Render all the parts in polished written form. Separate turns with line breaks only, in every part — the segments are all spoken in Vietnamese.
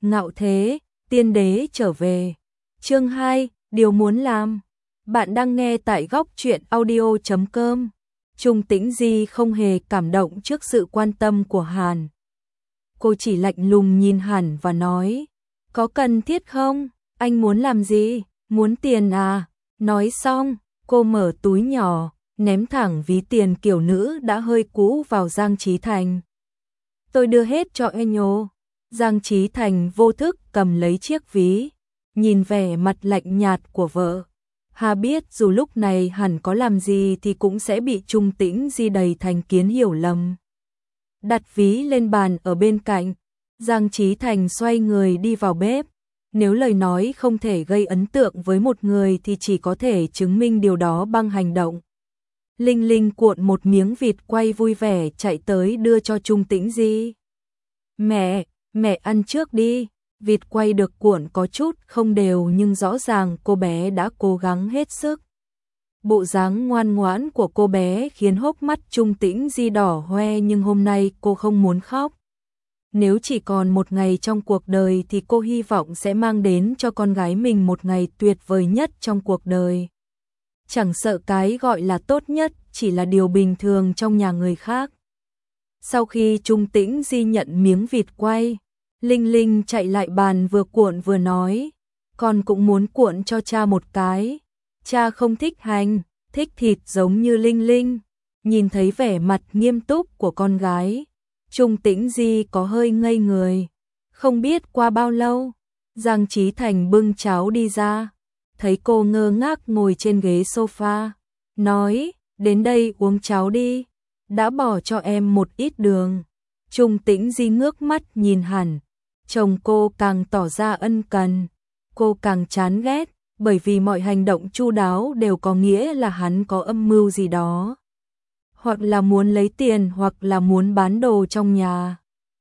Ngạo thế, tiên đế trở về. Chương 2, điều muốn làm. Bạn đang nghe tại góc truyện audio.com. Trung Tĩnh Di không hề cảm động trước sự quan tâm của Hàn. Cô chỉ lạnh lùng nhìn Hàn và nói, có cần thiết không? Anh muốn làm gì? Muốn tiền à? Nói xong, cô mở túi nhỏ, ném thẳng ví tiền kiểu nữ đã hơi cũ vào Giang Chí Thành. Tôi đưa hết cho anh nhô. Giang Chí Thành vô thức cầm lấy chiếc ví, nhìn vẻ mặt lạnh nhạt của vợ. Hà biết dù lúc này hẳn có làm gì thì cũng sẽ bị Trung Tĩnh Di đầy thành kiến hiểu lầm. Đặt ví lên bàn ở bên cạnh, Giang Chí Thành xoay người đi vào bếp. Nếu lời nói không thể gây ấn tượng với một người thì chỉ có thể chứng minh điều đó bằng hành động. Linh Linh cuộn một miếng vịt quay vui vẻ chạy tới đưa cho Trung Tĩnh Di. Mẹ ăn trước đi. Vịt quay được cuộn có chút không đều nhưng rõ ràng cô bé đã cố gắng hết sức. Bộ dáng ngoan ngoãn của cô bé khiến hốc mắt Trung Tĩnh Di đỏ hoe, nhưng hôm nay cô không muốn khóc. Nếu chỉ còn một ngày trong cuộc đời thì cô hy vọng sẽ mang đến cho con gái mình một ngày tuyệt vời nhất trong cuộc đời. Chẳng sợ cái gọi là tốt nhất chỉ là điều bình thường trong nhà người khác. Sau khi Trung Tĩnh Di nhận miếng vịt quay, Linh Linh chạy lại bàn vừa cuộn vừa nói, con cũng muốn cuộn cho cha một cái. Cha không thích hành, thích thịt giống như Linh Linh. Nhìn thấy vẻ mặt nghiêm túc của con gái, Trung Tĩnh Di có hơi ngây người. Không biết qua bao lâu, Giang Chí Thành bưng cháo đi ra, thấy cô ngơ ngác ngồi trên ghế sofa, nói, đến đây uống cháo đi, đã bỏ cho em một ít đường. Trung Tĩnh Di ngước mắt nhìn hẳn, chồng cô càng tỏ ra ân cần, cô càng chán ghét, bởi vì mọi hành động chu đáo đều có nghĩa là hắn có âm mưu gì đó. Hoặc là muốn lấy tiền, hoặc là muốn bán đồ trong nhà,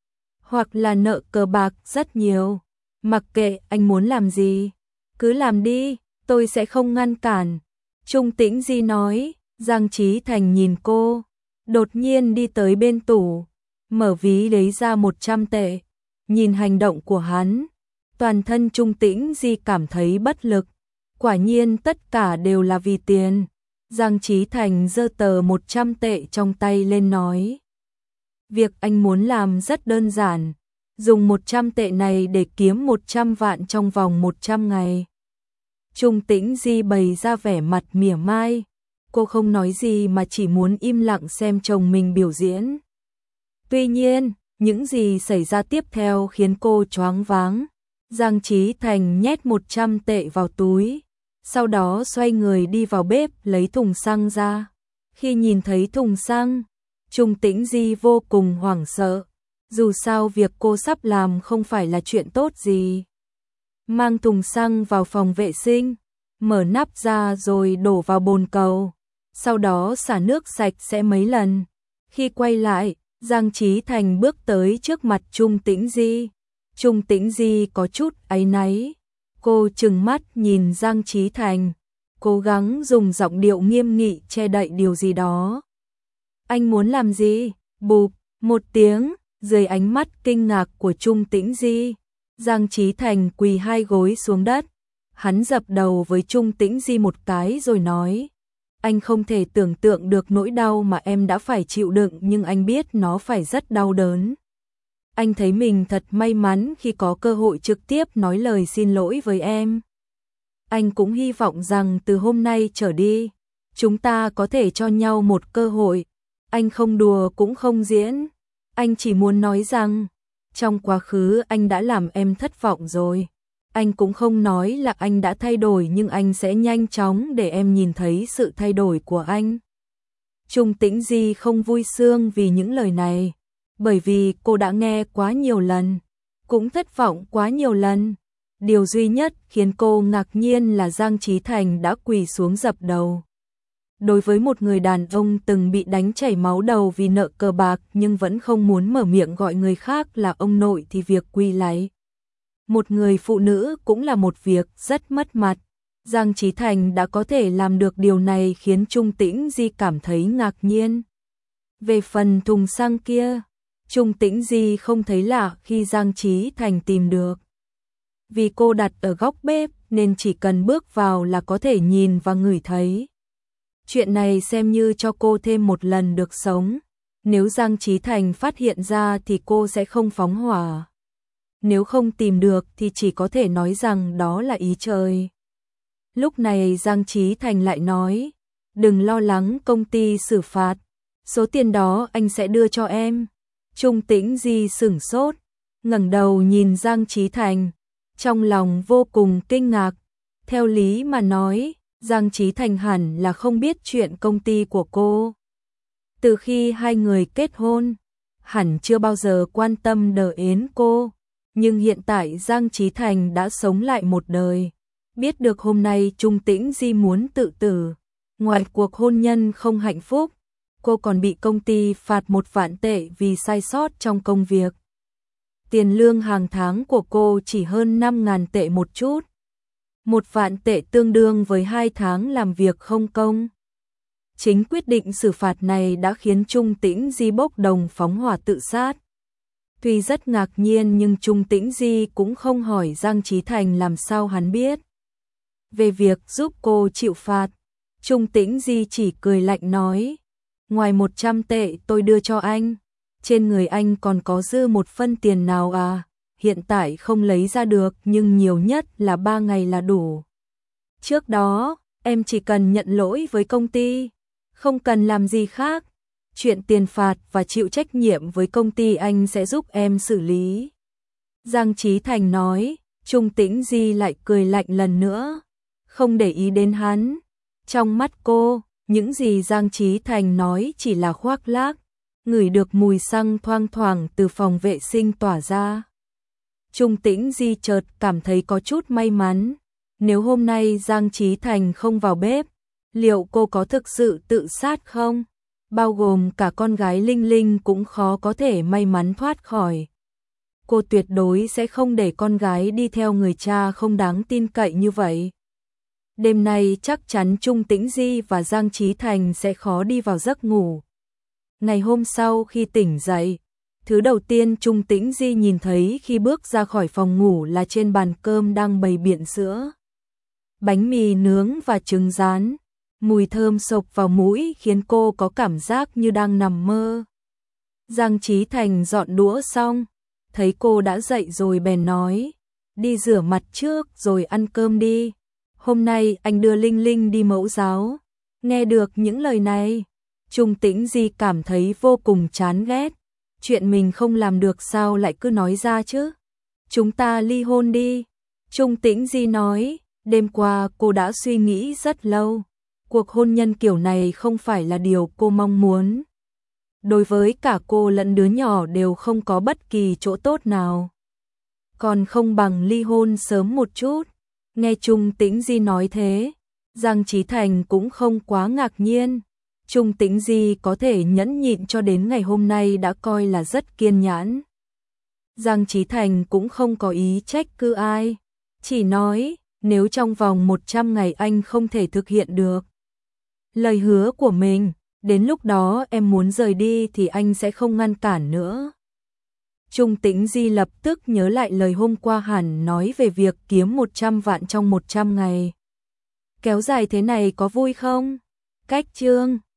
hoặc là nợ cờ bạc rất nhiều. Mặc kệ anh muốn làm gì, cứ làm đi, tôi sẽ không ngăn cản. Trung Tĩnh Di nói. Giang Chí Thành nhìn cô, đột nhiên đi tới bên tủ, mở ví lấy ra 100 tệ. Nhìn hành động của hắn, toàn thân Trung Tĩnh Di cảm thấy bất lực. Quả nhiên tất cả đều là vì tiền. Giang Chí Thành giơ tờ 100 tệ trong tay lên nói, việc anh muốn làm rất đơn giản, dùng 100 tệ này để kiếm 100 vạn trong vòng 100 ngày. Trung Tĩnh Di bày ra vẻ mặt mỉa mai, cô không nói gì mà chỉ muốn im lặng xem chồng mình biểu diễn. Tuy nhiên, những gì xảy ra tiếp theo khiến cô choáng váng. Giang Chí Thành nhét 100 tệ vào túi, sau đó xoay người đi vào bếp lấy thùng xăng ra. Khi nhìn thấy thùng xăng, Trung Tĩnh Di vô cùng hoảng sợ. Dù sao việc cô sắp làm không phải là chuyện tốt gì. Mang thùng xăng vào phòng vệ sinh, mở nắp ra rồi đổ vào bồn cầu, sau đó xả nước sạch sẽ mấy lần. Khi quay lại, Giang Chí Thành bước tới trước mặt Trung Tĩnh Di. Trung Tĩnh Di có chút áy náy. Cô trừng mắt nhìn Giang Chí Thành, cố gắng dùng giọng điệu nghiêm nghị che đậy điều gì đó. Anh muốn làm gì? Bụp, một tiếng, dưới ánh mắt kinh ngạc của Trung Tĩnh Di, Giang Chí Thành quỳ hai gối xuống đất. Hắn dập đầu với Trung Tĩnh Di một cái rồi nói, anh không thể tưởng tượng được nỗi đau mà em đã phải chịu đựng, nhưng anh biết nó phải rất đau đớn. Anh thấy mình thật may mắn khi có cơ hội trực tiếp nói lời xin lỗi với em. Anh cũng hy vọng rằng từ hôm nay trở đi, chúng ta có thể cho nhau một cơ hội. Anh không đùa cũng không diễn. Anh chỉ muốn nói rằng, trong quá khứ anh đã làm em thất vọng rồi. Anh cũng không nói là anh đã thay đổi, nhưng anh sẽ nhanh chóng để em nhìn thấy sự thay đổi của anh. Trung Tĩnh Di không vui sướng vì những lời này, bởi vì cô đã nghe quá nhiều lần, cũng thất vọng quá nhiều lần. Điều duy nhất khiến cô ngạc nhiên là Giang Chí Thành đã quỳ xuống dập đầu. Đối với một người đàn ông từng bị đánh chảy máu đầu vì nợ cờ bạc nhưng vẫn không muốn mở miệng gọi người khác là ông nội thì việc quỳ lạy một người phụ nữ cũng là một việc rất mất mặt. Giang Chí Thành đã có thể làm được điều này khiến Trung Tĩnh Di cảm thấy ngạc nhiên. Về phần thùng xăng kia, Trung Tĩnh Di không thấy lạ khi Giang Chí Thành tìm được. vì cô đặt ở góc bếp nên chỉ cần bước vào là có thể nhìn và ngửi thấy. Chuyện này xem như cho cô thêm một lần được sống. Nếu Giang Chí Thành phát hiện ra thì cô sẽ không phóng hỏa. Nếu không tìm được thì chỉ có thể nói rằng đó là ý trời. Lúc này Giang Chí Thành lại nói, đừng lo lắng công ty xử phạt, số tiền đó anh sẽ đưa cho em. Trung Tĩnh Di sửng sốt, ngẩng đầu nhìn Giang Chí Thành, trong lòng vô cùng kinh ngạc. Theo lý mà nói, Giang Chí Thành hẳn là không biết chuyện công ty của cô. Từ khi hai người kết hôn, hẳn chưa bao giờ quan tâm đến cô. Nhưng hiện tại Giang Chí Thành đã sống lại một đời. Biết được hôm nay Trung Tĩnh Di muốn tự tử. Ngoài cuộc hôn nhân không hạnh phúc, cô còn bị công ty phạt 1 vạn tệ vì sai sót trong công việc. Tiền lương hàng tháng của cô chỉ hơn 5.000 tệ một chút. 1 vạn tệ tương đương với 2 tháng làm việc không công. Chính quyết định xử phạt này đã khiến Trung Tĩnh Di bốc đồng phóng hỏa tự sát. Tuy rất ngạc nhiên nhưng Trung Tĩnh Di cũng không hỏi Giang Chí Thành làm sao hắn biết. Về việc giúp cô chịu phạt, Trung Tĩnh Di chỉ cười lạnh nói, ngoài 100 tệ tôi đưa cho anh, trên người anh còn có dư 1 phân tiền nào à, hiện tại không lấy ra được nhưng nhiều nhất là 3 ngày là đủ. Trước đó, em chỉ cần nhận lỗi với công ty, không cần làm gì khác. Chuyện tiền phạt và chịu trách nhiệm với công ty anh sẽ giúp em xử lý. Giang Chí Thành nói, Trung Tĩnh Di lại cười lạnh lần nữa, không để ý đến hắn. Trong mắt cô, những gì Giang Chí Thành nói chỉ là khoác lác, ngửi được mùi xăng thoang thoảng từ phòng vệ sinh tỏa ra. Trung Tĩnh Di chợt cảm thấy có chút may mắn, nếu hôm nay Giang Chí Thành không vào bếp, liệu cô có thực sự tự sát không? Bao gồm cả con gái Linh Linh cũng khó có thể may mắn thoát khỏi. Cô tuyệt đối sẽ không để con gái đi theo người cha không đáng tin cậy như vậy. Đêm nay chắc chắn Trung Tĩnh Di và Giang Chí Thành sẽ khó đi vào giấc ngủ. Ngày hôm sau khi tỉnh dậy, thứ đầu tiên Trung Tĩnh Di nhìn thấy khi bước ra khỏi phòng ngủ là trên bàn cơm đang bày biện sữa, bánh mì nướng và trứng rán. Mùi thơm xộc vào mũi khiến cô có cảm giác như đang nằm mơ. Giang Chí Thành dọn đũa xong, thấy cô đã dậy rồi bèn nói, đi rửa mặt trước rồi ăn cơm đi. Hôm nay anh đưa Linh Linh đi mẫu giáo. Nghe được những lời này, Trung Tĩnh Di cảm thấy vô cùng chán ghét. Chuyện mình không làm được sao lại cứ nói ra chứ? Chúng ta ly hôn đi. Trung Tĩnh Di nói, đêm qua cô đã suy nghĩ rất lâu. Cuộc hôn nhân kiểu này không phải là điều cô mong muốn. Đối với cả cô lẫn đứa nhỏ đều không có bất kỳ chỗ tốt nào. Còn không bằng ly hôn sớm một chút. Nghe Trung Tĩnh Di nói thế, Giang Chí Thành cũng không quá ngạc nhiên. Trung Tĩnh Di có thể nhẫn nhịn cho đến ngày hôm nay đã coi là rất kiên nhẫn. Giang Chí Thành cũng không có ý trách cứ ai, chỉ nói nếu trong vòng 100 ngày anh không thể thực hiện được lời hứa của mình, đến lúc đó em muốn rời đi thì anh sẽ không ngăn cản nữa. Trung Tĩnh Di lập tức nhớ lại lời hôm qua hẳn nói về việc kiếm 100 vạn trong 100 ngày. Kéo dài thế này có vui không? Cách chương